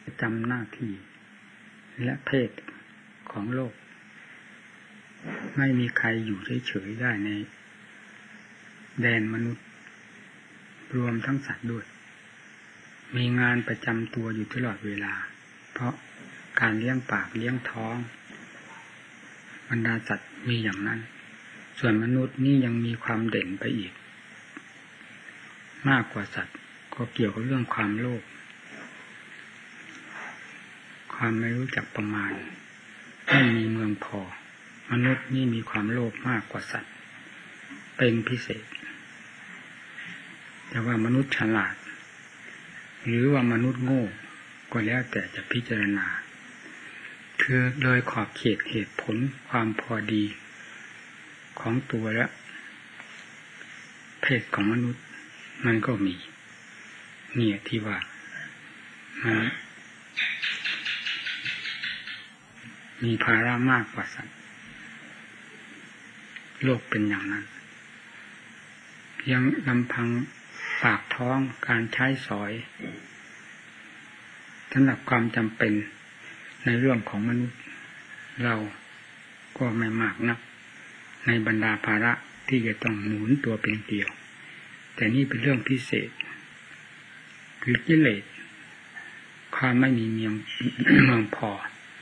ประจำหน้าที่และเพศของโลกไม่มีใครอยู่เฉยๆได้ในแดนมนุษย์รวมทั้งสัตว์ด้วยมีงานประจำตัวอยู่ตลอดเวลาเพราะการเลี้ยงปากเลี้ยงท้องบรรดาสัตว์มีอย่างนั้นส่วนมนุษย์นี่ยังมีความเด่นไปอีกมากกว่าสัตว์ก็เกี่ยวกับเรื่องความโลภความไม่รู้จักประมาณไม่มีเมืองพอมนุษย์นี่มีความโลภมากกว่าสัตว์เป็นพิเศษแต่ว่ามนุษย์ฉลาดหรือว่ามนุษย์โง่ก็แล้วแต่จะพิจารณาคือโดยขอบเขตเหตุผลความพอดีของตัวและเพศของมนุษย์มันก็มีเนี่ยที่ว่ามันมีภาระมากกว่าสัตว์โลกเป็นอย่างนั้นเพียงลำพังปากท้องการใช้สอยสำหรับความจำเป็นในเรื่องของมนุษย์เราก็ไม่มากนักในบรรดาภาระที่จะต้องหมุนตัวเป็นเกลียวแต่นี่เป็นเรื่องพิเศษคือกิเลสความไม่มีเมืองพอ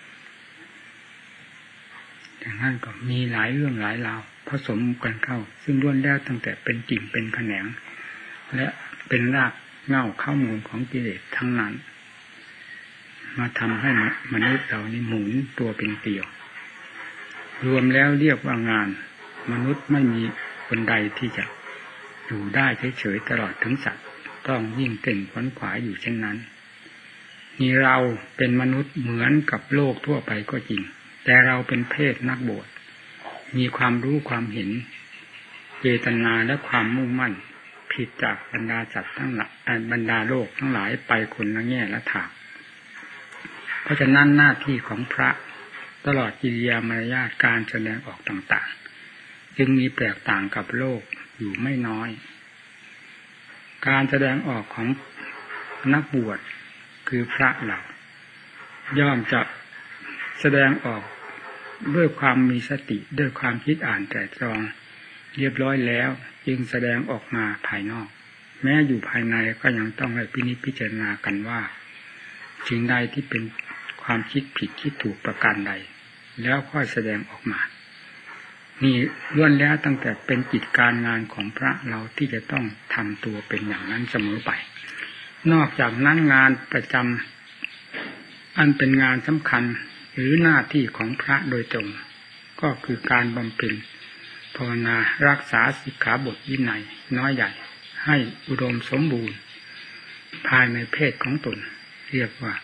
อย่างนั้นก็มีหลายเรื่องหลายราวผสมกันเข้าซึ่งล้วนแล้วตั้งแต่เป็นกิ่งเป็นแขนงและเป็นรากเหง้าข้อมูลของกิเลสทั้งนั้นมาทำให้มนุษย์เรานี่หมุนตัวเป็นเกลียวรวมแล้วเรียกว่างานมนุษย์ไม่มีคนใดที่จะอยู่ได้เฉยๆตลอดถึงสัตว์ต้องยิ่งเต้นขวนขวายอยู่เช่นนั้นนี่เราเป็นมนุษย์เหมือนกับโลกทั่วไปก็จริงแต่เราเป็นเพศนักบวชมีความรู้ความเห็นเจตนาและความมุ่งมั่นผิดจากบรรดาสัตว์ทั้งหลายบรรดาโลกทั้งหลายไปคนละแง่ละทางเพราะฉะนั้นหน้าที่ของพระตลอดกิริยามารยาทการแสดงออกต่างๆจึงมีแตกต่างกับโลกอยู่ไม่น้อยการแสดงออกของนักบวชคือพระเราย่อมจะแสดงออกด้วยความมีสติด้วยความคิดอ่านไตร่ตรองเรียบร้อยแล้วจึงแสดงออกมาภายนอกแม้อยู่ภายในก็ยังต้องให้พินิจพิจารณากันว่าสิ่งใดที่เป็นความคิดผิดคิดถูกประการใดแล้วค่อยแสดงออกมานี่ล้วนแล้วตั้งแต่เป็นกิจการงานของพระเราที่จะต้องทำตัวเป็นอย่างนั้นเสมอไปนอกจากนั้นงานประจำอันเป็นงานสำคัญหรือหน้าที่ของพระโดยตรงก็คือการบำเพ็ญภาวนารักษาสิกขาบทวินัยน้อยใหญ่ให้อุดมสมบูรณ์ภายในเพศของตนเรียกว่า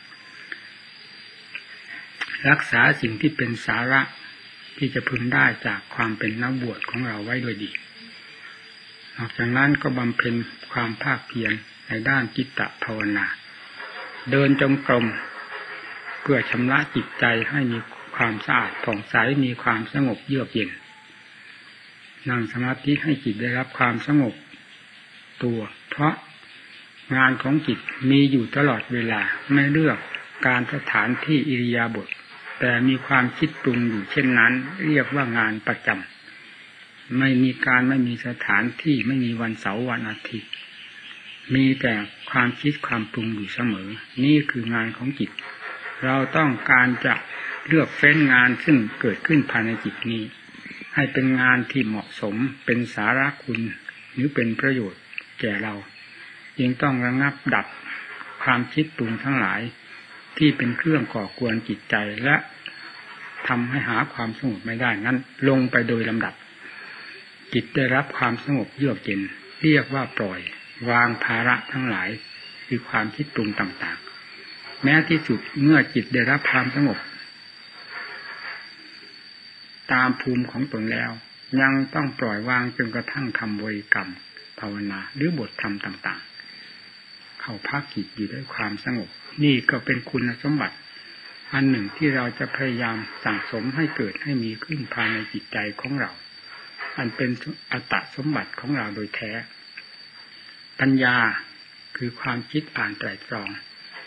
รักษาสิ่งที่เป็นสาระที่จะพึงได้จากความเป็นนักบวชของเราไว้ด้วยดีนอกจากนั้นก็บำเพ็ญความภาคเพียรในด้านจิตตภาวนาเดินจงกรมเพื่อชำระจิตใจให้มีความสะอาดผ่องใสมีความสงบเยือกเย็นนั่งสมาธิให้จิตได้รับความสงบตัวเพราะงานของจิตมีอยู่ตลอดเวลาไม่เลือกการสถานที่อิริยาบถแต่มีความคิดปรุงอยู่เช่นนั้นเรียกว่างานประจำไม่มีสถานที่ไม่มีวันเสาร์วันอาทิตย์มีแต่ความคิดความปรุงอยู่เสมอนี่คืองานของจิตเราต้องการจะเลือกเฟ้นงานซึ่งเกิดขึ้นภายในจิตนี้ให้เป็นงานที่เหมาะสมเป็นสาระคุณหรือเป็นประโยชน์แก่เราจึงต้องระงับดับความคิดปรุงทั้งหลายที่เป็นเครื่องก่อกวนจิตใจและทำให้หาความสงบไม่ได้นั้นลงไปโดยลำดับจิตได้รับความสงบเยือกเย็นเรียกว่าปล่อยวางภาระทั้งหลายคือความคิดปรุงต่างๆแม้ที่สุดเมื่อจิตได้รับความสงบตามภูมิของตนแล้วยังต้องปล่อยวางจนกระทั่งคำบริกรรมภาวนาหรือบทธรรมต่างๆเข้าพักจิตอยู่ด้วยความสงบนี่ก็เป็นคุณสมบัติอันหนึ่งที่เราจะพยายามสั่งสมให้เกิดให้มีขึ้นภายในจิตใจของเราอันเป็นอัตตสมบัติของเราโดยแท้ปัญญาคือความคิดอ่านไตร่ตรอง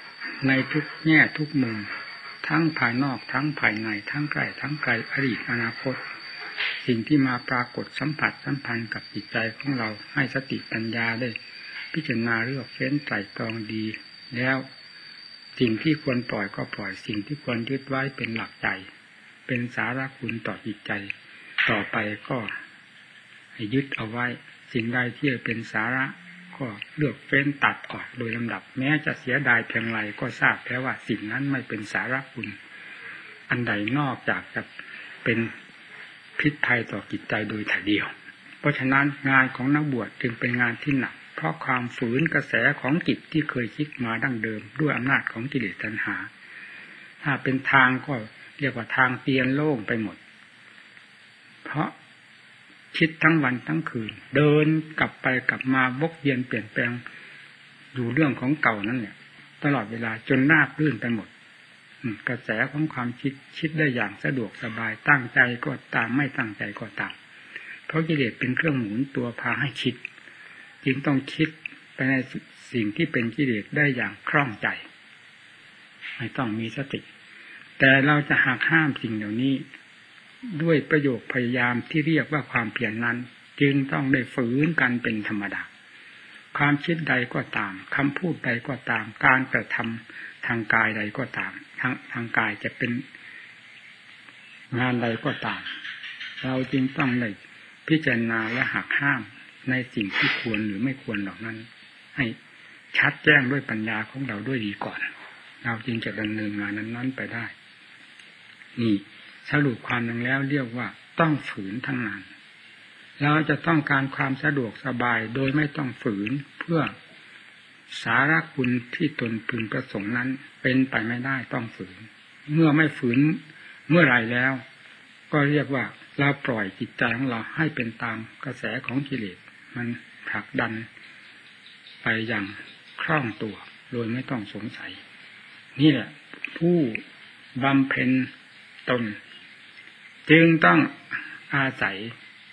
ในทุกแง่ทุกมุมทั้งภายนอกทั้งภายในทั้งใกล้ทั้งไกลอดีตอนาคตสิ่งที่มาปรากฏสัมผัสสัมพันธ์กับจิตใจของเราให้สติปัญญาได้พิจารณาเลือกเฟ้นไตร่ตรองดีแล้วสิ่งที่ควรปล่อยก็ปล่อยสิ่งที่ควรยึดไว้เป็นหลักใจเป็นสาระคุณต่อจิตใจต่อไปก็ให้ยึดเอาไว้สิ่งใดที่เป็นสาระก็เลือกเฟ้นตัดออกโดยลำดับแม้จะเสียดายเพียงไรก็ทราบแล้วว่าสิ่งนั้นไม่เป็นสาระคุณอันใดนอกจากจะเป็นพิษภัยต่อจิตใจโดยถ่ายเดียวเพราะฉะนั้นงานของนักบวชจึงเป็นงานที่หนักเพราะความฝืนกระแสของจิตที่เคยคิดมาดั้งเดิมด้วยอำนาจของกิเลสตัณหาถ้าเป็นทางก็เรียกว่าทางเตียนโล่งไปหมดเพราะคิดทั้งวันทั้งคืนเดินกลับไปกลับมาวกเวียนเปลี่ยนแปลงอยู่เรื่องของเก่านั่นเนี่ยตลอดเวลาจนราบรื่นไปหมดกระแสของความคิดได้อย่างสะดวกสบายตั้งใจก็ตามไม่ตั้งใจก็ตามเพราะกิเลสเป็นเครื่องหมุนตัวพาให้คิดจึงต้องคิดไปในสิ่งที่เป็นกิเลสได้อย่างคล่องใจไม่ต้องมีสติแต่เราจะหักห้ามสิ่งเหล่านี้ด้วยประโยคพยายามที่เรียกว่าความเพียรนั้นจึงต้องได้ฝืนกันเป็นธรรมดาความคิดใดก็ตามคำพูดใดก็ตามการกระทำทางกายใดก็ตามทางกายจะเป็นงานใดก็ตามเราจึงต้องได้พิจารณาและหักห้ามในสิ่งที่ควรหรือไม่ควรเหล่านั้นให้ชัดแจ้งด้วยปัญญาของเราด้วยดีก่อนเราจึงจะดำเนินงานนั้นไปได้นี่สรุปความลงแล้วเรียกว่าต้องฝืนทั้งนั้นเราจะต้องการความสะดวกสบายโดยไม่ต้องฝืนเพื่อสาระคุณที่ตนพึงประสงค์นั้นเป็นไปไม่ได้ต้องฝืนเมื่อไม่ฝืนเมื่อไรแล้วก็เรียกว่าเราปล่อยจิตใจของเราให้เป็นตามกระแสของกิเลสมันผลักดันไปอย่างคล่องตัวโดยไม่ต้องสงสัยนี่แหละผู้บำเพ็ญตนจึงต้องอาศัย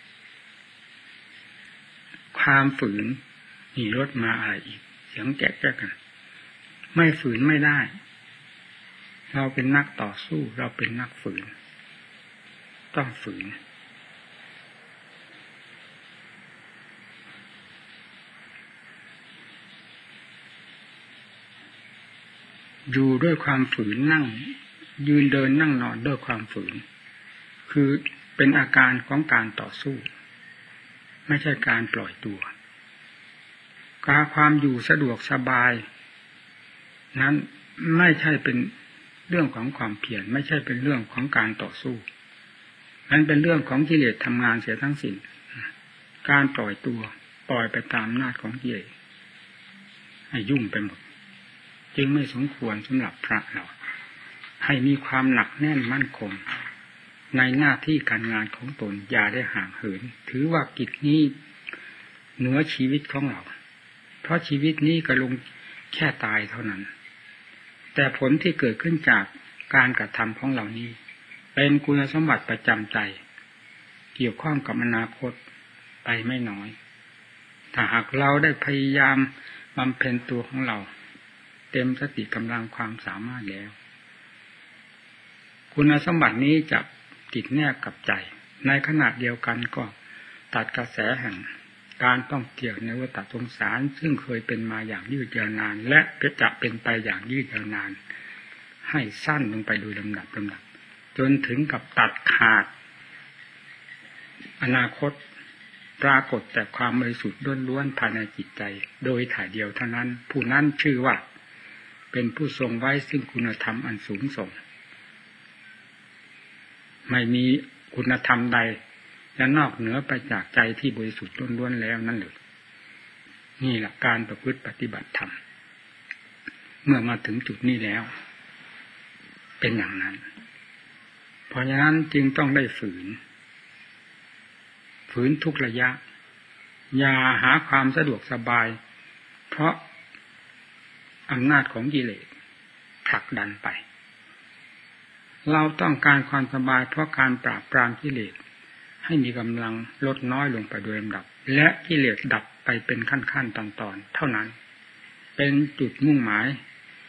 ความฝืนนี่ลดมาอะไรอีกเสียงแก๊กกันไม่ฝืนไม่ได้เราเป็นนักต่อสู้เราเป็นนักฝืนต้องฝืนอยู่ด้วยความฝืนนั่งยืนเดินนั่งนอนด้วยความฝืนคือเป็นอาการของการต่อสู้ไม่ใช่การปล่อยตัวความอยู่สะดวกสบายนั้นไม่ใช่เป็นเรื่องของความเพียรไม่ใช่เป็นเรื่องของการต่อสู้นั้นเป็นเรื่องของกิเลสทำงานเสียทั้งสิ้นการปล่อยตัวปล่อยไปตามอำนาจของกิเลสให้ยุ่งไปหมดจึงไม่สมควรสำหรับพระเราให้มีความหนักแน่นมั่นคงในหน้าที่การงานของตนอย่าได้ห่างเหินถือว่ากิจนี้เหนือชีวิตของเราเพราะชีวิตนี้ก็ลงแค่ตายเท่านั้นแต่ผลที่เกิดขึ้นจากการกระทำของเรานี้เป็นคุณสมบัติประจำใจเกี่ยวข้องกับอนาคตไปไม่น้อยถ้าหากเราได้พยายามบำเพ็ญตัวของเราเต็มสติกำลังความสามารถแล้วคุณสมบัตินี้จะติดแนบกับใจในขณะเดียวกันก็ตัดกระแสแห่งการต้องเกี่ยวในวัฏสงสารซึ่งเคยเป็นมาอย่างยืดยาวนานและจะเป็นไปอย่างยืดยาวนานให้สั้นลงไปโดยลำดับจนถึงกับตัดขาดอนาคตปรากฏแต่ความบริสุทธิ์ล้วนๆภายในจิตใจโดยถ่ายเดียวเท่านั้นผู้นั้นชื่อว่าเป็นผู้ทรงไว้ซึ่งคุณธรรมอันสูงส่งไม่มีคุณธรรมใดและนอกเหนือไปจากใจที่บริสุทธิ์ล้วนๆแล้วนั่นเลยนี่แหละการประพฤติปฏิบัติธรรมเมื่อมาถึงจุดนี้แล้วเป็นอย่างนั้นเพราะฉะนั้นจึงต้องได้ฝืนทุกระยะอย่าหาความสะดวกสบายเพราะอำนาจของกิเลสผลักดันไปเราต้องการความสบายเพราะการปราบปรามกิเลสให้มีกำลังลดน้อยลงไปโดยลำดับและกิเลสดับไปเป็นขั้นๆตอนๆเท่านั้นเป็นจุดมุ่งหมาย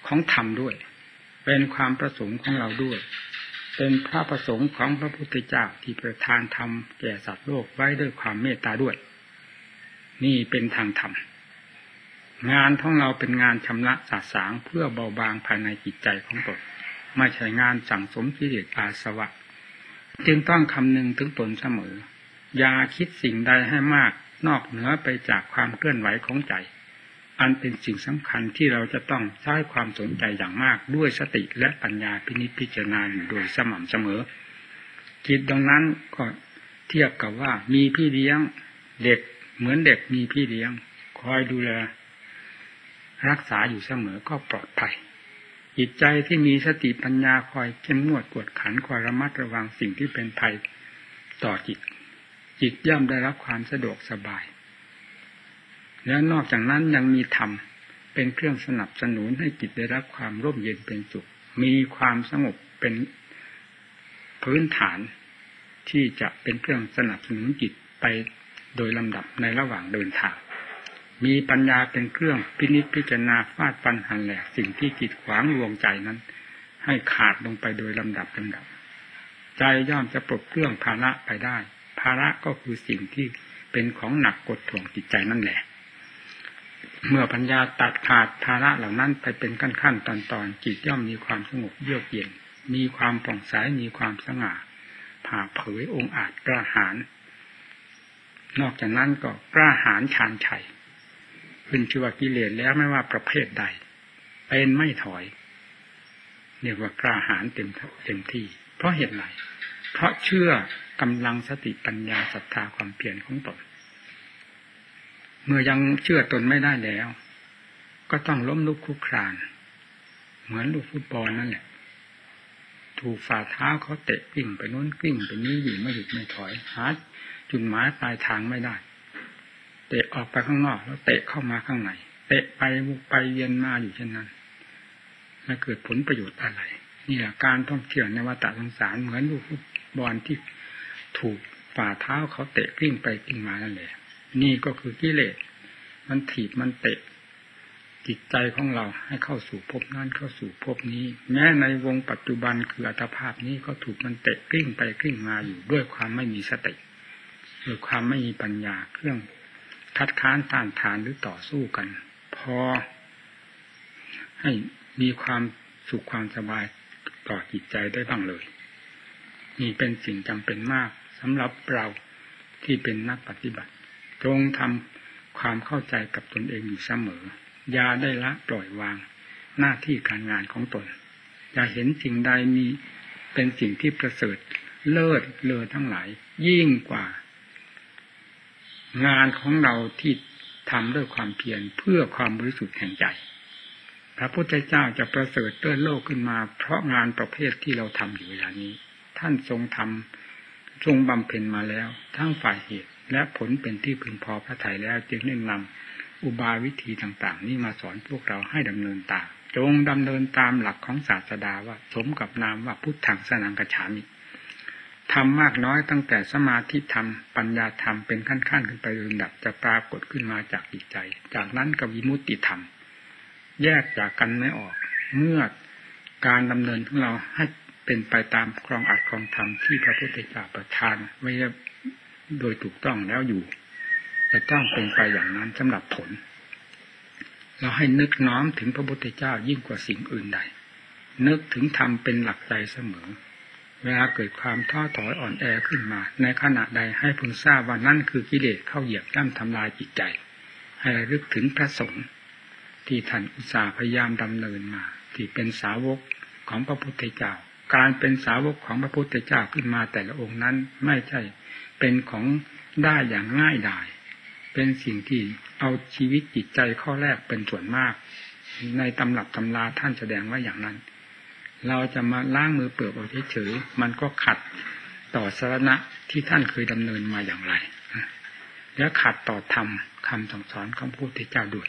ของธรรมด้วยเป็นความประสงค์ของเราด้วยเป็นพระประสงค์ของพระพุทธเจ้าที่ประทานธรรมแก่สัตว์โลกไว้ด้วยความเมตตาด้วยนี่เป็นทางธรรมงานของเราเป็นงานชำระสาสางเพื่อเบาบางภายในจิตใจของตนไม่ใช่งานสั่งสมกิเลสอาสวะจึงต้องคำนึงถึงตนเสมออย่าคิดสิ่งใดให้มากนอกเหนือไปจากความเคลื่อนไหวของใจอันเป็นสิ่งสำคัญที่เราจะต้องใช้ความสนใจอย่างมากด้วยสติและปัญญาพินิจพิจารณาอยู่โดยสม่ำเสมอจิตดังนั้นก็เทียบกับว่ามีพี่เลี้ยงเด็กเหมือนเด็กมีพี่เลี้ยงคอยดูแลรักษาอยู่เสมอก็ปลอดภัยจิตใจที่มีสติปัญญาคอยเข้มงวดกวดขันคอยระมัดระวังสิ่งที่เป็นภัยต่อจิตย่อมได้รับความสะดวกสบายและนอกจากนั้นยังมีธรรมเป็นเครื่องสนับสนุนให้จิตได้รับความร่มเย็นเป็นสุขมีความสงบเป็นพื้นฐานที่จะเป็นเครื่องสนับสนุนจิตไปโดยลำดับในระหว่างเดินทางมีปัญญาเป็นเครื่องพินิจพิจารณาฟาดฟันหันแหลกสิ่งที่กีดขวางลวงใจนั้นให้ขาดลงไปโดยลำดับใจย่อมจะปลดเครื่องภาระไปได้ภาระก็คือสิ่งที่เป็นของหนักกดถ่วงจิตใจนั่นแหละเมื่อปัญญาตัดขาดภาระเหล่านั้นไปเป็นขั้นๆตอนๆจิตย่อมมีความสงบเยือกเย็นมีความผ่องใสมีความสง่าผ่าเผยองค์อาจกล้าหาญนอกจากนั้นก็กล้าหาญชาญชัยขึ้นชื่อว่ากิเลสแล้วไม่ว่าประเภทใดเป็นไม่ถอยเรียกว่ากล้าหาญเต็มที่เพราะเหตุไรเพราะเชื่อกำลังสติปัญญาศรัทธาความเพียรของตนเมื่อยังเชื่อตนไม่ได้แล้วก็ต้องล้มลุกคลุกคลานเหมือนลูกฟุตบอลนั่นแหละถูกฝ่าเท้าเขาเตะกลิ้งไปโน้นกลิ้งไปนี้อยู่ไม่หยุดไม่ถอยหาจุดหมายปลายทางไม่ได้เตะออกไปข้างนอกแล้วเตะเข้ามาข้างในเตะไปมุกไปเวียนมาอยู่เช่นนั้นไม่เกิดผลประโยชน์อะไรนี่แหละการท่องเที่ยวในวัฏสงสารเหมือนลูกฟุตบอลที่ถูกฝ่าเท้าเขาเตะกลิ้งไปกลิ้งมานั่นแหละนี่ก็คือกิเลสมันถีบมันเตะจิตใจของเราให้เข้าสู่ภพนั้นเข้าสู่ภพนี้แม้ในวงปัจจุบันคืออัตภาพนี้ก็ถูกมันเตะกลิ้งไปกลิ้งมาอยู่ด้วยความไม่มีสติด้วยความไม่มีปัญญาเครื่องคัดค้านต้านทานหรือต่อสู้กันพอให้มีความสุขความสบายต่อจิตใจได้บ้างเลยนี่เป็นสิ่งจำเป็นมากสำหรับเราที่เป็นนักปฏิบัติจงทำความเข้าใจกับตนเองอยู่เสมออย่าได้ละปล่อยวางหน้าที่การงานของตนอย่าเห็นสิ่งใดมีเป็นสิ่งที่ประเสริฐเลิศเลอทั้งหลายยิ่งกว่างานของเราที่ทำด้วยความเพียรเพื่อความบริสุทธิ์แห่งใจพระพุทธเจ้าจะประเสริฐเลิศโลกขึ้นมาเพราะงานประเภทที่เราทำอยู่เวลานี้ท่านทรงทำทรงบำเพ็ญมาแล้วทั้งฝ่ายเหตุและผลเป็นที่พึงพอพระทัยแล้วจึงแนะนำอุบายวิธีต่างๆนี้มาสอนพวกเราให้ดำเนินตามจงดำเนินตามหลักของศาสดาว่าสมกับนามว่าพุทธังสนังกัจฉามิทำมากน้อยตั้งแต่สมาธิธรรมปัญญาธรรมเป็นขั้นๆขึ้นไปโดยลำดับจะปรากฏขึ้นมาจากจิตใจจากนั้นก็วิมุตติธรรมแยกจากกันไม่ออกเมื่อการดำเนินของเราให้เป็นไปตามครองอัดครองธรรมที่พระพุทธเจ้าประทานไว้โดยถูกต้องแล้วอยู่จะต้องเป็นไปอย่างนั้นสำหรับผลเราให้นึกน้อมถึงพระพุทธเจ้ายิ่งกว่าสิ่งอื่นใดนึกถึงธรรมเป็นหลักใจเสมอเวลาเกิดความท้อถอยอ่อนแอขึ้นมาในขณะใดให้พึงทราบว่านั่นคือกิเลสเข้าเหยียบย่ำทำลายจิตใจให้ระลึกถึงพระสงฆ์ที่ท่านอุตส่าห์พยายามดำเนินมาที่เป็นสาวกของพระพุทธเจ้าการเป็นสาวกของพระพุทธเจ้าขึ้นมาแต่ละองค์นั้นไม่ใช่เป็นของได้อย่างง่ายดายเป็นสิ่งที่เอาชีวิตจิตใจข้อแรกเป็นส่วนมากในตำรับตำราท่านแสดงไว้อย่างนั้นเราจะมาล้างมือเปลือกเอาเฉยๆมันก็ขัดต่อสรณะที่ท่านเคยดำเนินมาอย่างไรและขัดต่อธรรมคำสั่งสอนของพระพุทธเจ้าด้วย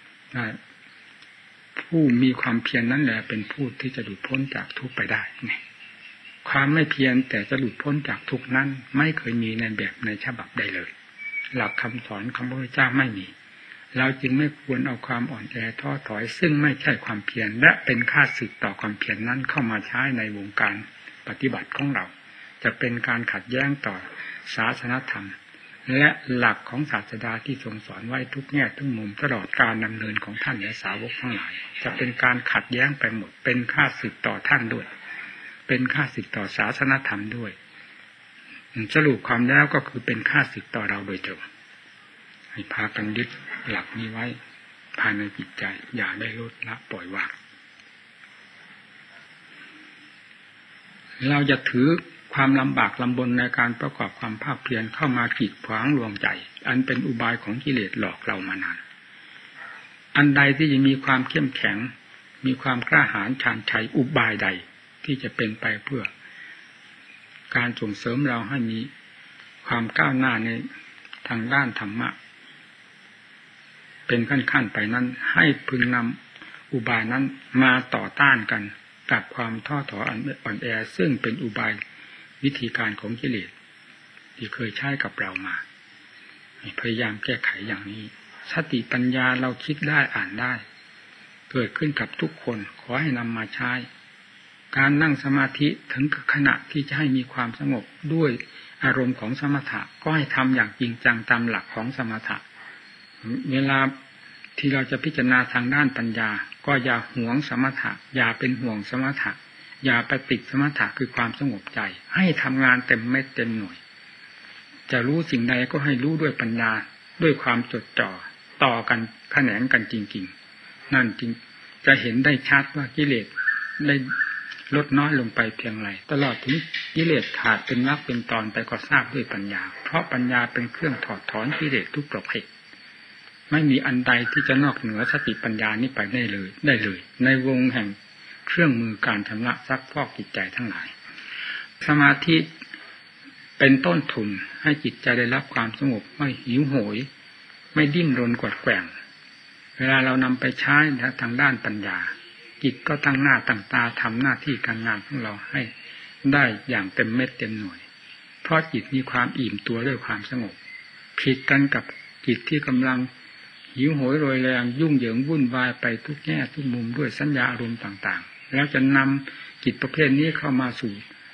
ผู้มีความเพียรนั้นแหละเป็นผู้ที่จะหลุดพ้นจากทุกข์ไปได้ความไม่เพียรแต่จะหลุดพ้นจากทุกข์นั้นไม่เคยมีในแบบในฉบับใดเลยหลักคำสอนของพระพุทธเจ้าไม่มีเราจึงไม่ควรเอาความอ่อนแอท้อถอยซึ่งไม่ใช่ความเพียรและเป็นค่าศึกต่อความเพียรนั้นเข้ามาใช้ในวงการปฏิบัติของเราจะเป็นการขัดแย้งต่อศาสนธรรมและหลักของศาสดาที่ทรงสอนไว้ทุกแง่ทุกมุมตลอดการดำเนินของท่านและสาวกทั้งหลายจะเป็นการขัดแย้งไปหมดเป็นค่าศึกต่อท่านด้วยเป็นค่าศึกต่อศาสนธรรมด้วยสรุปความแล้วก็คือเป็นค่าศึกต่อเราโดยตรงให้พากันยึดหลักนี้ไว้ภายในจิตใจอย่าได้ลดละปล่อยวางเราจะถือความลำบากลำบนในการประกอบความภาคเพียรเข้ามากีดขวางลวงใจอันเป็นอุบายของกิเลสหลอกเรามานานอันใดที่จะมีความเข้มแข็งมีความกล้าหาญชาญชัยอุบายใดที่จะเป็นไปเพื่อการส่งเสริมเราให้มีความก้าวหน้าในทางด้านธรรมะเป็นขั้นๆไปนั้นให้พึงนำอุบายนั้นมาต่อต้านกันกับความท้อถอยอ่อนแอซึ่งเป็นอุบายวิธีการของกิเลสที่เคยใช้กับเรามาพยายามแก้ไขอย่างนี้สติปัญญาเราคิดได้อ่านได้เกิดขึ้นกับทุกคนขอให้นำมาใช้การนั่งสมาธิถึงขณะที่จะให้มีความสงบด้วยอารมณ์ของสมถะก็ให้ทำอย่างจริงจังตามหลักของสมถะเวลาที่เราจะพิจารณาทางด้านปัญญาก็อย่าหวงสมถะอย่าเป็นห่วงสมถะอย่าไปติดสมถะคือความสงบใจให้ทำงานเต็มเม็ดเต็มหน่วยจะรู้สิ่งใดก็ให้รู้ด้วยปัญญาด้วยความจดจ่อต่อกันแขนงกันจริงๆนั่นจริงจะเห็นได้ชัดว่ากิเลสได้ลดน้อยลงไปเพียงไรตลอดถึงกิเลสขาดเป็นมรรคเป็นตอนไปก็ทราบด้วยปัญญาเพราะปัญญาเป็นเครื่องถอดถอนกิเลสทุกประเภทไม่มีอันใดที่จะนอกเหนือสติปัญญานี้ไปได้เลยในวงแห่งเครื่องมือการชำระซักฟอกจิตใจทั้งหลายสมาธิเป็นต้นทุนให้จิตใจได้รับความสงบไม่หิวโหยไม่ดิ้นรนกวัดแกว่งเวลาเรานำไปใช้ทางด้านปัญญาจิตก็ตั้งหน้าตั้งตาทำหน้าที่การงานของเราให้ได้อย่างเต็มเม็ดเต็มหน่วยเพราะจิตมีความอิ่มตัวด้วยความสงบผิดกันกับจิตที่กำลังหิวโหยโรยแรงยุ่งเหยิงวุ่นวายไปทุกแง่ทุกมุมด้วยสัญญาอารมณ์ต่างๆแล้วจะนำจิตประเภทนี้เข้ามาสู่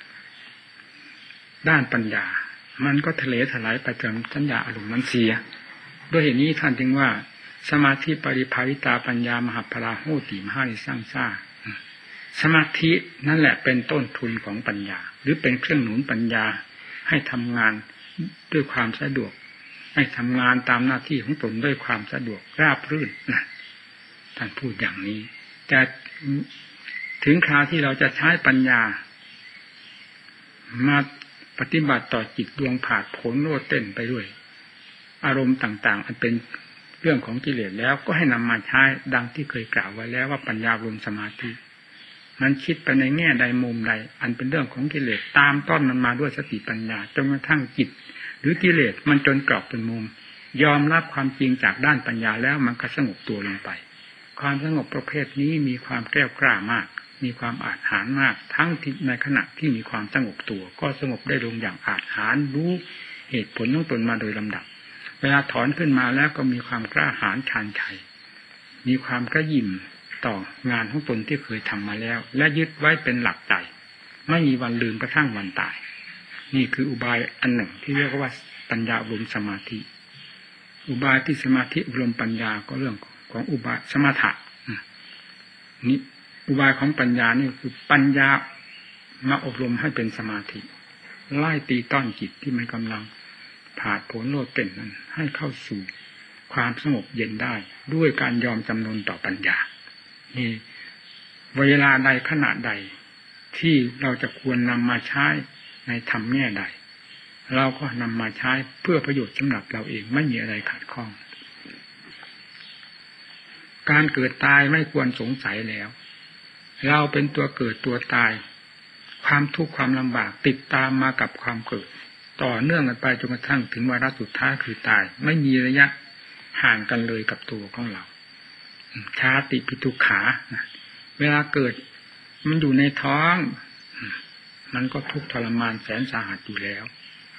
ด้านปัญญามันก็ทะเลถลายไปจนสัญญาอารมณ์นั้นเสียด้วยเหตุนี้ท่านจึงว่าสมาธิปริภาวิตาปัญญามหาพลาโหติมหานิสร้างซ่าสมาธินั่นแหละเป็นต้นทุนของปัญญาหรือเป็นเครื่องหนุนปัญญาให้ทำงานด้วยความสะดวกให้ทำงานตามหน้าที่ของตนด้วยความสะดวกราบรื่นนะท่านพูดอย่างนี้แต่ถึงคราวที่เราจะใช้ปัญญามาปฏิบัติต่อจิตดวงผาดโผนโลดเต้นไปด้วยอารมณ์ต่างๆอันเป็นเรื่องของกิเลสแล้วก็ให้นำมาใช้ดังที่เคยกล่าวไว้แล้วว่าปัญญารวมสมาธิมันคิดไปในแง่ใดมุมใดอันเป็นเรื่องของกิเลสตามต้นมันมาด้วยสติปัญญาจนกระทั่งจิตหรือกิเลสมันจนกรอบเป็นมุมยอมรับความจริงจากด้านปัญญาแล้วมันก็สงบตัวลงไปความสงบประเภทนี้มีความแกล้วกล้ามากมีความอาจหาญมากทั้งที่ในขณะที่มีความสงบตัวก็สงบได้ลงอย่างอาจหาญรู้เหตุผลของตนมาโดยลำดับเวลาถอนขึ้นมาแล้วก็มีความกล้าหาญชาญชัยมีความกระยิ่มต่องานของตนที่เคยทำมาแล้วและยึดไว้เป็นหลักใจไม่มีวันลืมกระทั่งวันตายนี่คืออุบายอันหนึ่งที่เรียกว่าปัญญาอบรมสมาธิอุบายที่สมาธิอบรมปัญญาก็เรื่องของอุบายสมถะนี่อุบายของปัญญานี่คือปัญญามาอบรมให้เป็นสมาธิไล่ตีต้อนจิตที่มันกำลังผาดโผนโลดเต้นนั้นให้เข้าสู่ความสงบเย็นได้ด้วยการยอมจำนนต่อปัญญานี่เวลาใดขณะใดที่เราจะควรนำมาใช้ในธรรมแง่ใดเราก็นำมาใช้เพื่อประโยชน์สำหรับเราเองไม่มีอะไรขัดข้องการเกิดตายไม่ควรสงสัยแล้วเราเป็นตัวเกิดตัวตายความทุกข์ความลำบากติดตามมากับความเกิดต่อเนื่องกันไปจนกระทั่งถึงวาระสุดท้ายคือตายไม่มีระยะห่างกันเลยกับตัวของเราชาติปิทุกขาเวลาเกิดมันอยู่ในท้องมันก็ทุกข์ทรมานแสนสาหัสอยู่แล้ว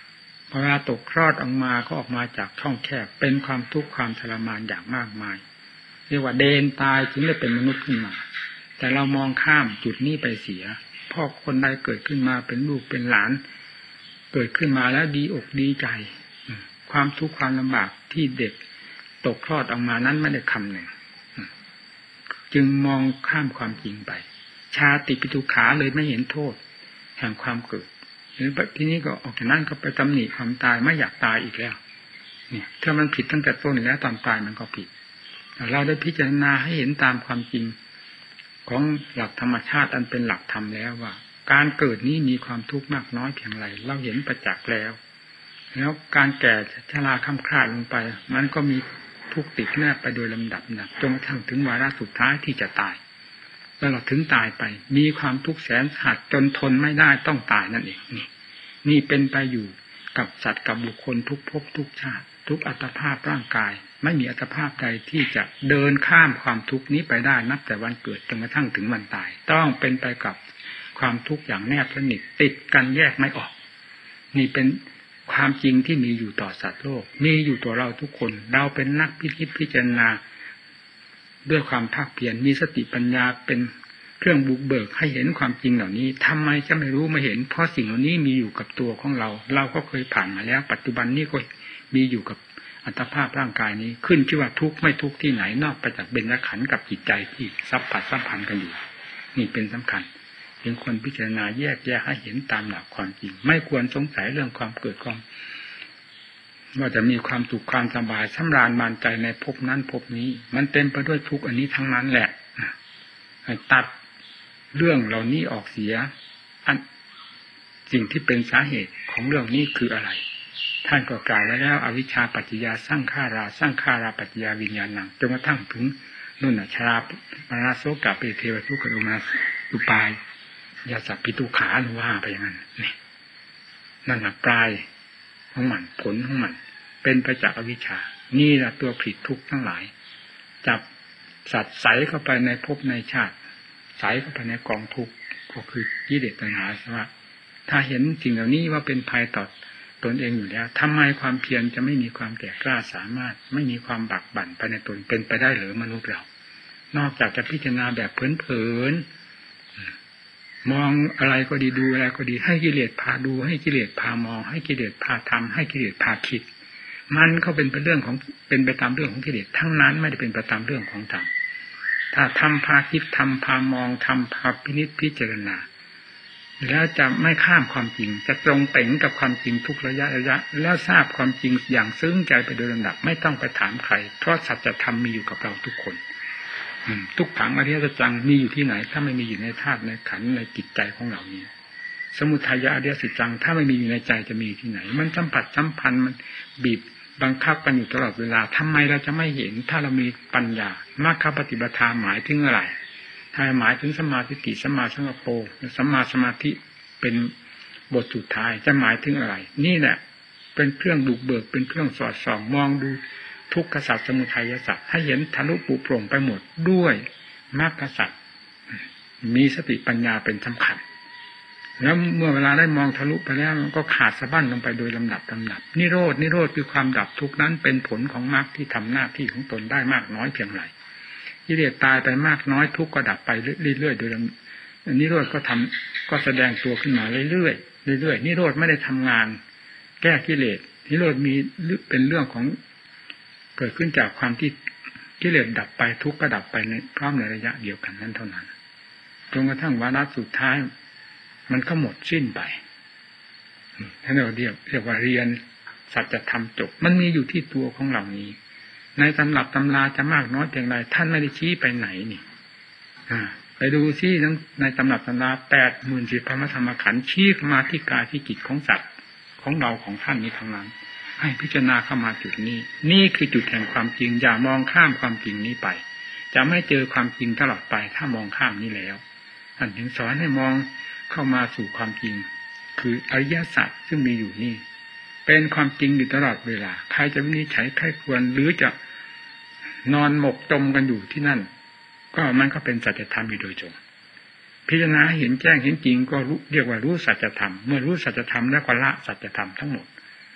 เวลาตกคลอดออกมาก็ออกมาจากช่องแคบเป็นความทุกข์ความทรมานอย่างมากมายเรียกว่าเดนตายถึงได้เป็นมนุษย์ขึ้นมาแต่เรามองข้ามจุดนี้ไปเสียพ่อคนใดเกิดขึ้นมาเป็นลูกเป็นหลานเกิดขึ้นมาแล้วดีอกดีใจความทุกข์ความลำบากที่เด็กตกคลอดออกมานั้นไม่ได้คำหนึ่งจึงมองข้ามความจริงไปชาติปิทุขาเลยไม่เห็นโทษแห่งความเกิดหรือทีนี้ก็ออกจากนั้นก็ไปตำหนิความตายไม่อยากตายอีกแล้วเนี่ยถ้ามันผิดตั้งแต่ต้นแล้วตอนตายมันก็ผิดแต่เราได้พิจารณาให้เห็นตามความจริงของหลักธรรมชาติอันเป็นหลักธรรมแล้วว่าการเกิดนี้มีความทุกข์มากน้อยเพียงไรเราเห็นประจักษ์แล้วการแก่ชราค่ำคร่าลงไปมันก็มีทุกข์ติดแนบไปโดยลำดับจนกระทั่งถึงวาระสุดท้ายที่จะตายแล้วเราถึงตายไปมีความทุกข์แสนสาหัสจนทนไม่ได้ต้องตายนั่นเองนี่เป็นไปอยู่กับสัตว์กับบุคคลทุกภพทุกชาติทุกอัตภาพร่างกายไม่มีอัตภาพใดที่จะเดินข้ามความทุกข์นี้ไปได้นับแต่วันเกิดจนกระทั่งถึงวันตายต้องเป็นไปกับความทุกข์อย่างแนบสนิทติดกันแยกไม่ออกนี่เป็นความจริงที่มีอยู่ต่อสัตว์โลกมีอยู่ต่อเราทุกคนเราเป็นนักพิจารณาด้วยความภาคเพียรมีสติปัญญาเป็นเครื่องบุกเบิกให้เห็นความจริงเหล่านี้ทำไมจะไม่รู้ไม่เห็นเพราะสิ่งเหล่านี้มีอยู่กับตัวของเราเราก็เคยผ่านมาแล้วปัจจุบันนี้ก็มีอยู่กับอัตภาพร่างกายนี้ขึ้นชื่อว่าทุกข์ไม่ทุกข์ที่ไหนนอกไปจากเบญจขันธ์กับจิตใจที่สัมผัสสัมพันธ์กันอยู่นี่เป็นสำคัญเป็นคนพิจารณาแยกแยะให้เห็นตามหลักความจริงไม่ควรสงสัยเรื่องความเกิดความว่าจะมีความสุขความสบายสำราญบานใจในภพนั้นภพนี้มันเต็มไปด้วยทุกข์อันนี้ทั้งนั้นแหละให้ตัดเรื่องเหล่านี้ออกเสียสิ่งที่เป็นสาเหตุของเรื่องนี้คืออะไรท่านก็กล่าวไว้แล้วอวิชชาปัจจยาสร้างฆาราปัจจยาวิญญาณังจนกระทั่งถึงนู่นชราปราโสกะเปเทวทุกขโทมนัสอุปายยาสัพพิทุขาหรือว่าไปอย่างนั้นนี่นั่นแหละปลายของมันผลของมันเป็นไปจากอวิชชานี่แหละตัวผิดทุกข์ทั้งหลายจับสัตว์ใสเข้าไปในภพในชาติใสเข้าไปในกองทุกข์ก็คือกิเลสตัณหาใช่ไหมถ้าเห็นสิ่งเหล่านี้ว่าเป็นภัยต่อตนเองอยู่แล้วทำไมความเพียรจะไม่มีความแก่กล้าสามารถไม่มีความบักบั่นไปในตนเป็นไปได้หรือมนุษย์เรานอกจากจะพิจารณาแบบเผินๆมองอะไรก็ดีดูอะไรก็ดีให้กิเลสพาดูให้กิเลสพามองให้กิเลสพาทำให้กิเลสพาคิดมันก็เป็นไปเรื่องของเป็นไปตามเรื่องของกิเลสทั้งนั้นไม่ได้เป็นไปตามเรื่องของธรรมถ้าทำพาคิดทำพามองทำพาพินิจพิจารณาแล้วจะไม่ข้ามความจริงจะตรงเป๋งกับความจริงทุกระยะแล้วทราบความจริงอย่างซึ้งใจไปโดยลำดับไม่ต้องไปถามใครเพราะสัจธรรมมีอยู่กับเราทุกคนทุกขังอริยสัจจังมีอยู่ที่ไหนถ้าไม่มีอยู่ในธาตุในขันธ์ในจิตใจของเรานี้สมุทัยอริยสัจจังถ้าไม่มีอยู่ในใจจะมีที่ไหนมันสัมผัสสัมพันธ์มันบีบบังคับกันอยู่ตลอดเวลาทำไมเราจะไม่เห็นถ้าเรามีปัญญามรรคปฏิปทาหมายถึงอะไรถ้าหมายถึงสมาธิฏฐิสัมมาสังกัปโปสัมมาสมาธิเป็นบทสุดท้ายจะหมายถึงอะไรนี่แหละเป็นเครื่องบุกเบิกเป็นเครื่องสอดส่องมองดูทุกขสัจสมุทัยสัจให้เห็นทะลุปุโปร่งไปหมดด้วยมรรคสัจมีสติปัญญาเป็นสำคัญแล้วเมื่อเวลาได้มองทะลุไปแล้วมันก็ขาดสะบั้นลงไปโดยลำดับนิโรธคือความดับทุกข์นั้นเป็นผลของมรรคที่ทำหน้าที่ของตนได้มากน้อยเพียงไรกิเลสตายไปมากน้อยทุกข์ก็ดับไปเรื่อยๆโดยนิโรธก็แสดงตัวขึ้นมาเรื่อยๆนิโรธไม่ได้ทำงานแก้กิเลสนิโรธมีเป็นเรื่องของเกิดขึ้นจากความที่กิเลสดับไปทุกข์ก็ดับไปในพร้อมในระยะเดียวกันนั้นเท่านั้นจนกระทั่งวาระสุดท้ายมันก็หมดสิ้นไปท่านเราเรียกว่าเรียนสัจธรรมจบมันมีอยู่ที่ตัวของเรานี้ในตำรับตำราจะมากน้อยเพียงไรท่านไม่ได้ชี้ไปไหนนี่ไปดูซิในตำรับตำรา 80,000 พระธรรมขันธ์ชี้มาที่กายที่จิตของสัตว์ของเราของท่านนี้ทั้งนั้นให้พิจารณาเข้ามาจุดนี้นี่คือจุดแห่งความจริงอย่ามองข้ามความจริงนี้ไปจะไม่เจอความจริงตลอดไปถ้ามองข้ามนี้แล้วท่านถึงสอนให้มองเข้ามาสู่ความจริงคืออริยสัจซึ่งมีอยู่นี่เป็นความจริงอยู่ตลอดเวลาใครจะวินิจฉัยใครควรหรือจะนอนหมกจมกันอยู่ที่นั่นก็มันก็เป็นสัจธรรมอยู่โดยตรงพิจารณาเห็นแจ้งเห็นจริงก็เรียกว่ารู้สัจธรรมเมื่อรู้สัจธรรมแล้วก็ละสัจธรรมทั้งหมด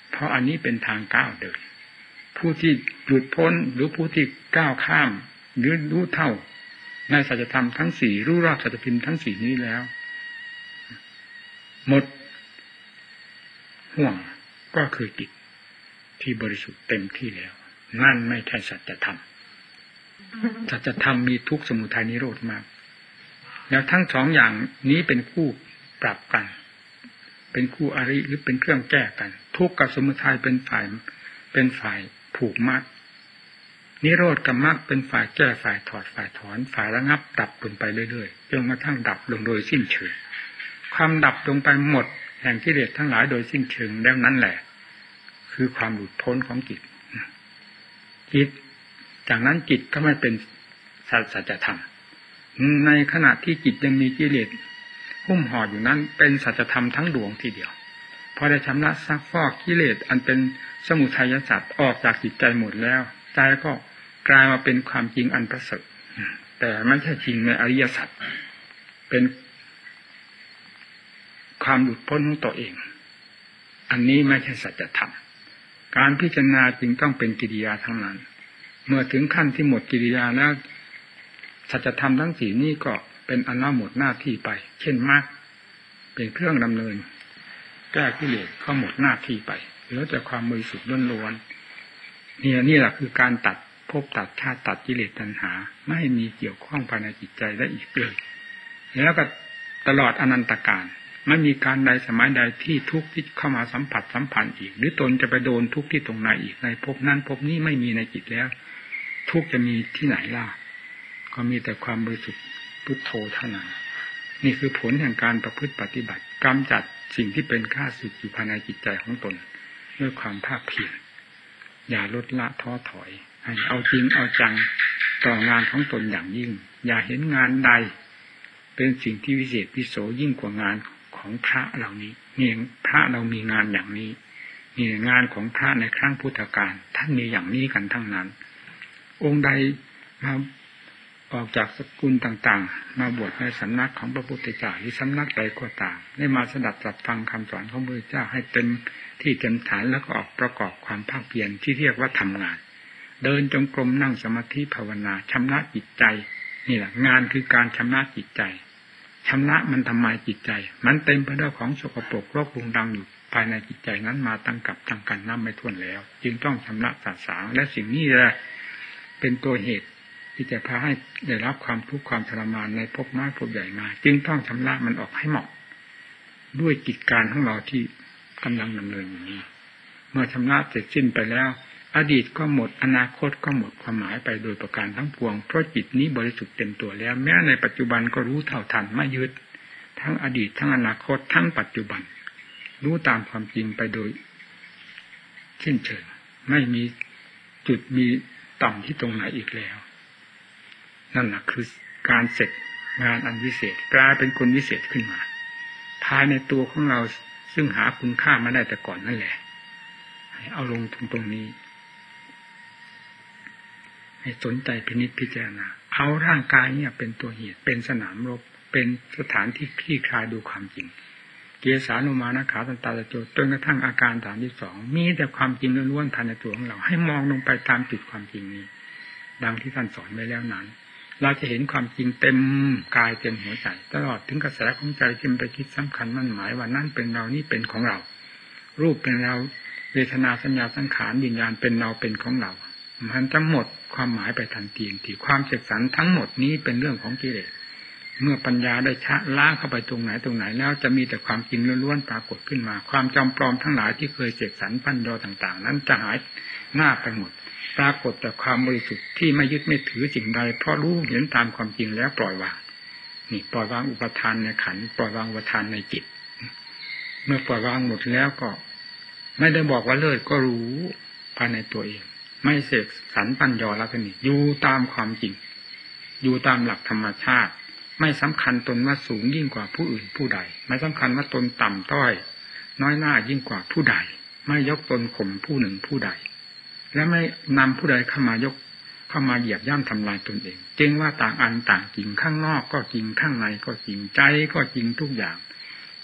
เพราะอันนี้เป็นทางก้าวเดินผู้ที่หลุดพ้นหรือผู้ที่ก้าวข้ามหรือรู้เท่าในสัจธรรมทั้งสี่รู้รอบสัจธรรมทั้งสี่นี้แล้วหมดห่วงก็คือจิตที่บริสุทธิ์เต็มที่แล้วนั่นไม่ใช่สัจธรรมสัจธรรมมีทุกข์สมุทัยนิโรธมากแล้วทั้งสองอย่างนี้เป็นคู่ปรับกันเป็นคู่อริหรือเป็นเครื่องแก้กันทุกข์กับสมุทัยเป็นฝ่ายผูกมัดนิโรธกับมรรคเป็นฝ่ายแก้ฝ่ายถอดฝ่ายถอนฝ่ายระงับดับลงไปเรื่อยๆจนกระทั่งดับลงโดยสิ้นเชิงความดับลงไปหมดแห่งกิเลสทั้งหลายโดยสิ้นเชิงแล้วนั้นแหละคือความหลุดพ้นของจิตจากนั้นจิตก็ไม่เป็นสัจธรรมในขณะที่จิตยังมีกิเลสหุ้มห่ออยู่นั้นเป็นสัจธรรมทั้งดวงทีเดียวพอได้ชำระซักฟอกกิเลสอันเป็นสมุทัยสัตว์ออกจากจิตใจหมดแล้วใจก็กลายมาเป็นความจริงอันประเสริฐแต่ไม่ใช่จริงในอริยสัจเป็นความหลุดพ้นของตัวเองอันนี้ไม่ใช่สัจธรรมการพิจารณาจึงต้องเป็นกิริยาทั้งนั้นเมื่อถึงขั้นที่หมดกิริยาแล้วสัจธรรมทั้งสี่นี้ก็เป็นอันว่าหมดหน้าที่ไปเช่นมรรคเป็นเครื่องดำเนินแก้กิเลสก็หมดหน้าที่ไปเหลือแต่ความบริสุทธิ์ล้วนๆนี่แหละคือการตัดภพตัดชาติตัดกิเลสตัณหาไม่ให้มีเกี่ยวข้องภายในจิตใจได้อีกเลยแล้วก็ตลอดอนันตกาลไม่มีการใดสมัยใดที่ทุกข์ที่เข้ามาสัมผัสสัมพันธ์อีกหรือตนจะไปโดนทุกข์ที่ตรงไหนอีกในภพนั้นภพนี้ไม่มีในจิตแล้วทุกข์จะมีที่ไหนล่ะก็มีแต่ความบริสุทธิ์พุทโธเท่านั้นนี่คือผลแห่งการประพฤติปฏิบัติกำจัดสิ่งที่เป็นข้าศึกอยู่ภายในจิตใจของตนด้วยความภาคเพียรอย่าลดละท้อถอยให้เอาจริงเอาจังต่องานของตนอย่างยิ่งอย่าเห็นงานใดเป็นสิ่งที่วิเศษวิโสยิ่งกว่างานของพระเหล่านี้นี่พระเรามีงานอย่างนี้นี่งานของพระในครั้งพุทธกาลท่านมีอย่างนี้กันทั้งนั้นองค์ใดมาออกจากสกุลต่างๆมาบวชในสำนักของพระพุทธเจ้าหรือสำนักใดก็ตามได้มาสดับตรับฟังคำสอนของพระพุทธเจ้าให้เต็มที่เต็มฐานแล้วก็ออกประกอบความภาคเพียรที่เรียกว่าทำงานเดินจงกรมนั่งสมาธิภาวนาชำระจิตใจนี่แหละงานคือการชำระจิตใจชำระมันทำไมจิตใจมันเต็มไปด้วยของสกปรกรกรุงรังอยู่ภายในจิตใจนั้นมาตั้งกับตั้งกันนับไม่ถ้วนแล้วจึงต้องชำระสะสางและสิ่งนี้แหละเป็นตัวเหตุที่จะพาให้ได้รับความทุกข์ความทรมานในภพน้อยภพใหญ่มาจึงต้องชำระมันออกให้เหมาะด้วยกิจการของเราที่กำลังดำเนินอยู่นี้เมื่อชำระเสร็จสิ้นไปแล้วอดีตก็หมดอนาคตก็หมดความหมายไปโดยประการทั้งปวงเพราะจิตนี้บริสุทธิ์เต็มตัวแล้วแม้ในปัจจุบันก็รู้เท่าทันไม่ยึดทั้งอดีตทั้งอนาคตทั้งปัจจุบันรู้ตามความจริงไปโดยสิ้นเชิงไม่มีจุดมีต่ำที่ตรงไหนอีกแล้วนั่นแหละคือการเสร็จงานอันวิเศษกลายเป็นคนวิเศษขึ้นมาภายในตัวของเราซึ่งหาคุณค่ามาได้แต่ก่อนนั่นแหละให้เอาลงตรงนี้ให้สนใจพินิจพิจารณาเอาร่างกายเนี่ยเป็นตัวเหตุเป็นสนามรบเป็นสถานที่คลี่คลายดูความจริงเกสานุมานะขาตันตาตะโจจนกระทั่งอาการ32มีแต่ความจริงล้วนๆภายในตัวของเราให้มองลงไปตามจุดความจริงนี้ดังที่ท่านสอนไว้แล้วนั้นเราจะเห็นความจริงเต็มกายเต็มหัวใจตลอดถึงกระแสของใจที่ไปคิดสำคัญมั่นหมายว่านั่นเป็นเรานี่เป็นของเรารูปเป็นเราเวทนาสัญญาสังขารวิญญาณเป็นเราเป็นของเรามันจะหมดความหมายไปทันทีที่ความเสกสรรทั้งหมดนี้เป็นเรื่องของกิเลสเมื่อปัญญาได้ชะล้างเข้าไปตรงไหนแล้วจะมีแต่ความจริงล้วนๆปรากฏขึ้นมาความจำปลอมทั้งหลายที่เคยเสกสรรปั้นยอต่างๆนั้นจะหายหน้าไปหมดปรากฏแต่ความบริสุทธิ์ที่ไม่ยึดไม่ถือสิ่งใดเพราะรู้เห็นตามความจริงแล้วปล่อยวางนี่ปล่อยวางอุปทานในขันธ์ปล่อยวางอุปทานในจิตเมื่อปล่อยวางหมดแล้วก็ไม่ได้บอกว่าเลิศก็รู้ภายในตัวเองไม่เสกสรรปั้นยอแล้วกันนี่อยู่ตามความจริงอยู่ตามหลักธรรมชาติไม่สำคัญตนว่าสูงยิ่งกว่าผู้อื่นผู้ใดไม่สำคัญว่าตนต่ำต้อยน้อยหน้ายิ่งกว่าผู้ใดไม่ยกตนข่มผู้หนึ่งผู้ใดและไม่นำผู้ใดเข้ามายกเข้ามาเหยียบย่ำทำลายตนเองจึงว่าต่างอันต่างจริงข้างนอกก็จริงข้างในก็จริงใจก็จริงทุกอย่าง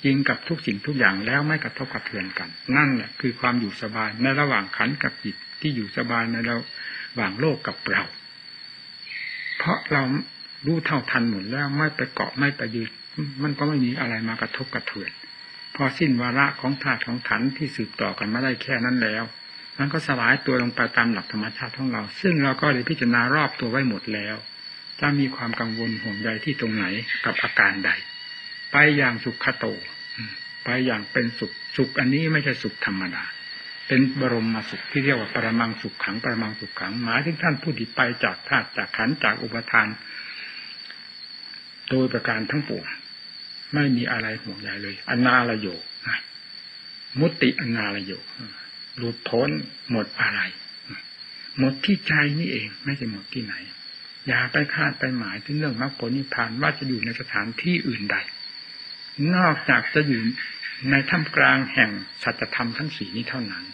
จริงกับทุกสิ่งทุกอย่างแล้วไม่กระทบกระเทือนกันนั่นแหละคือความอยู่สบายในระหว่างขันธ์กับจิตที่อยู่สบายในระหว่างโลกกับเราเพราะเรารู้เท่าทันหมดแล้วไม่ไปเกาะไม่ไปยึดมันก็ไม่มีอะไรมากระทบกระเทือนพอสิ้นวาระของธาตุของขันธ์ที่สืบต่อกันมาได้แค่นั้นแล้วมันก็สลายตัวลงไปตามหลักธรรมชาติของเราซึ่งเราก็ได้พิจารณารอบตัวไว้หมดแล้วจะมีความกังวลห่วงใยที่ตรงไหนกับอาการใดไปอย่างสุขโตไปอย่างเป็นสุขอันนี้ไม่ใช่สุขธรรมดาเป็นบรมสุขที่เรียกว่าปรมังสุขขังปรมังสุขขังหมายถึงท่านผู้ที่ไปจากธาตุจากขันธ์จากอุปทานโดยประการทั้งปวงไม่มีอะไรห่วงใยเลยอนาลโยมุตติอนาลโยหลุดพ้นหมดอะไรหมดที่ใจนี่เองไม่ใช่หมดที่ไหนอย่าไปคาดไปหมายถึงเรื่องมรรคผลนิพพานว่าจะอยู่ในสถานที่อื่นใดนอกจากจะอยู่ในท่ามกลางแห่งสัจธรรมทั้งสี่นี้เท่านั้น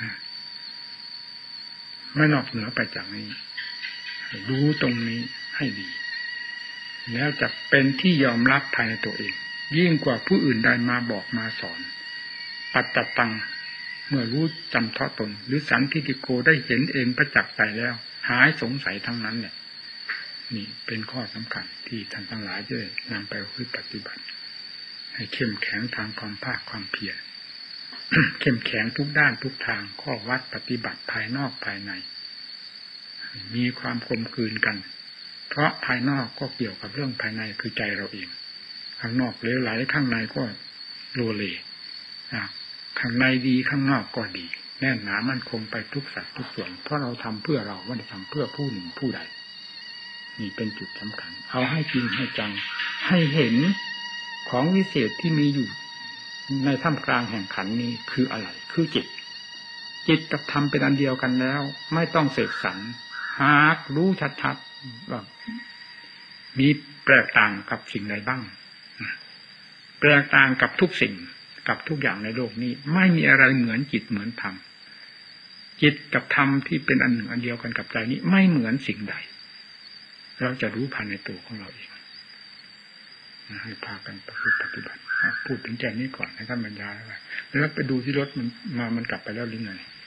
ไม่นอกเหนือไปจากนี้รู้ตรงนี้ให้ดีแล้วจะเป็นที่ยอมรับภายในตัวเองยิ่งกว่าผู้อื่นใดมาบอกมาสอนปัจจตังเมื่อรู้จำเทาะตนหรือสันทิฏฐิโกได้เห็นเองประจักษ์ใจแล้วหายสงสัยทั้งนั้นเนี่ยนี่เป็นข้อสำคัญที่ท่านทั้งหลายจะนำไปปฏิบัติให้เข้มแข็งทางความภาคความเพียร เข้มแข็งทุกด้านทุกทางข้อวัดปฏิบัติภายนอกภายในมีความกลมกลืนกันเพราะภายนอกก็เกี่ยวกับเรื่องภายในคือใจเราเองข้างนอกเลวไหลข้างในก็โลเลข้างในดีข้างนอกก็ดีแน่นหนามั่นคงไปทุกสัดทุกส่วนเพราะเราทำเพื่อเราไม่ได้ทำเพื่อผู้หนึ่งผู้ใดนี่เป็นจุดสำคัญเอาให้จริงให้จังให้เห็นของวิเศษที่มีอยู่ในท่ามกลางแห่งขันธ์นี้คืออะไรคือจิตกับธรรมเป็นอันเดียวกันแล้วไม่ต้องเสกสรรหากรู้ชัดๆว่ามีแปลกต่างกับสิ่งใดบ้างแปลกต่างกับทุกสิ่งกับทุกอย่างในโลกนี้ไม่มีอะไรเหมือนจิตเหมือนธรรมจิตกับธรรมที่เป็นอันหนึ่งอันเดียวกันกับใจนี้ไม่เหมือนสิ่งใดเราจะรู้ภายในตัวของเราเองให้พากันประพฤติปฏิบัติพูดถึงแค่นี้ก่อนให้ท่านบรรยายแล้วไปดูที่รถมันกลับไปแล้วหรือไง